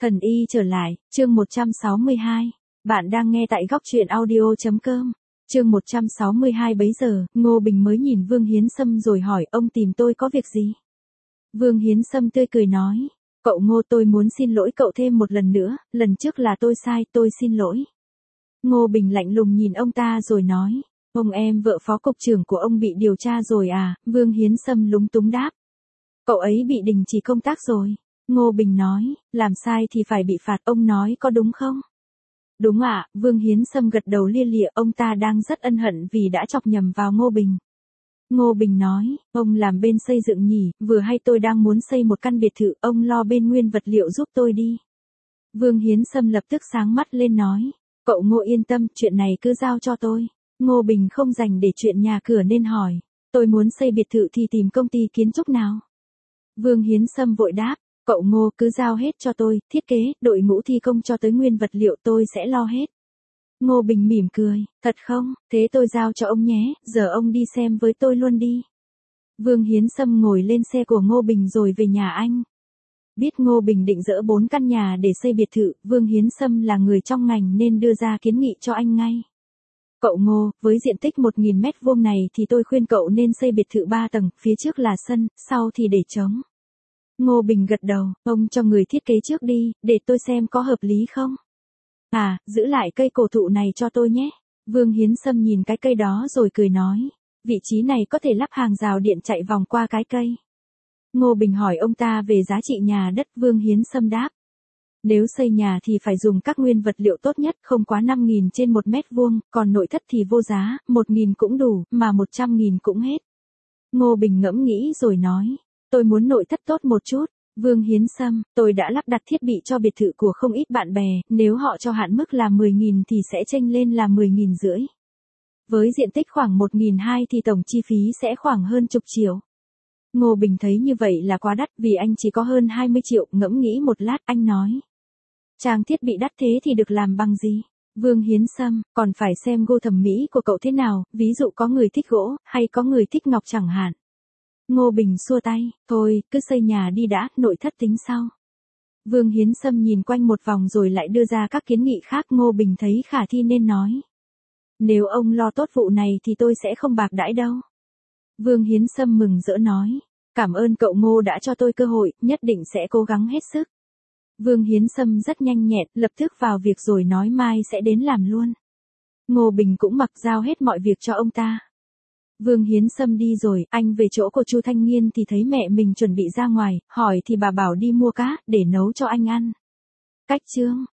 Thần y trở lại, chương 162. Bạn đang nghe tại góc truyện audio.com. Chương 162 bấy giờ, Ngô Bình mới nhìn Vương Hiến Sâm rồi hỏi ông tìm tôi có việc gì? Vương Hiến Sâm tươi cười nói, cậu Ngô tôi muốn xin lỗi cậu thêm một lần nữa, lần trước là tôi sai, tôi xin lỗi. Ngô Bình lạnh lùng nhìn ông ta rồi nói, ông em vợ phó cục trưởng của ông bị điều tra rồi à? Vương Hiến Sâm lúng túng đáp. Cậu ấy bị đình chỉ công tác rồi. Ngô Bình nói, làm sai thì phải bị phạt, ông nói có đúng không? Đúng ạ, Vương Hiến Sâm gật đầu lia lịa, ông ta đang rất ân hận vì đã chọc nhầm vào Ngô Bình. Ngô Bình nói, ông làm bên xây dựng nhỉ, vừa hay tôi đang muốn xây một căn biệt thự, ông lo bên nguyên vật liệu giúp tôi đi. Vương Hiến Sâm lập tức sáng mắt lên nói, cậu Ngô yên tâm, chuyện này cứ giao cho tôi. Ngô Bình không dành để chuyện nhà cửa nên hỏi, tôi muốn xây biệt thự thì tìm công ty kiến trúc nào? Vương Hiến Sâm vội đáp, cậu Ngô cứ giao hết cho tôi, thiết kế, đội ngũ thi công cho tới nguyên vật liệu tôi sẽ lo hết. Ngô Bình mỉm cười, thật không, thế tôi giao cho ông nhé, giờ ông đi xem với tôi luôn đi. Vương Hiến Sâm ngồi lên xe của Ngô Bình rồi về nhà anh. Biết Ngô Bình định dỡ 4 căn nhà để xây biệt thự, Vương Hiến Sâm là người trong ngành nên đưa ra kiến nghị cho anh ngay. Cậu Ngô, với diện tích 1.000 mét vuông này thì tôi khuyên cậu nên xây biệt thự 3 tầng, phía trước là sân, sau thì để trống. Ngô Bình gật đầu, ông cho người thiết kế trước đi, để tôi xem có hợp lý không. À, giữ lại cây cổ thụ này cho tôi nhé. Vương Hiến Sâm nhìn cái cây đó rồi cười nói, vị trí này có thể lắp hàng rào điện chạy vòng qua cái cây. Ngô Bình hỏi ông ta về giá trị nhà đất, Vương Hiến Sâm đáp. Nếu xây nhà thì phải dùng các nguyên vật liệu tốt nhất, không quá 5.000 trên 1 mét vuông, còn nội thất thì vô giá, 1.000 cũng đủ, mà 100.000 cũng hết. Ngô Bình ngẫm nghĩ rồi nói, tôi muốn nội thất tốt một chút. Vương Hiến Sâm, tôi đã lắp đặt thiết bị cho biệt thự của không ít bạn bè, nếu họ cho hạn mức là 10.000 thì sẽ chênh lên là 10.500. Với diện tích khoảng 1.200 thì tổng chi phí sẽ khoảng hơn chục triệu. Ngô Bình thấy như vậy là quá đắt vì anh chỉ có hơn 20 triệu, ngẫm nghĩ một lát anh nói. Trang thiết bị đắt thế thì được làm bằng gì? Vương Hiến Sâm, còn phải xem gu thẩm mỹ của cậu thế nào, ví dụ có người thích gỗ, hay có người thích ngọc chẳng hạn. Ngô Bình xua tay, thôi, cứ xây nhà đi đã, nội thất tính sau. Vương Hiến Sâm nhìn quanh một vòng rồi lại đưa ra các kiến nghị khác, Ngô Bình thấy khả thi nên nói. Nếu ông lo tốt vụ này thì tôi sẽ không bạc đãi đâu. Vương Hiến Sâm mừng rỡ nói, cảm ơn cậu Ngô đã cho tôi cơ hội, nhất định sẽ cố gắng hết sức. Vương Hiến Sâm rất nhanh nhẹn, lập tức vào việc rồi nói mai sẽ đến làm luôn. Ngô Bình cũng mặc giao hết mọi việc cho ông ta. Vương Hiến Sâm đi rồi, anh về chỗ của Chu Thanh Nghiên thì thấy mẹ mình chuẩn bị ra ngoài, hỏi thì bà bảo đi mua cá, để nấu cho anh ăn. Cách chương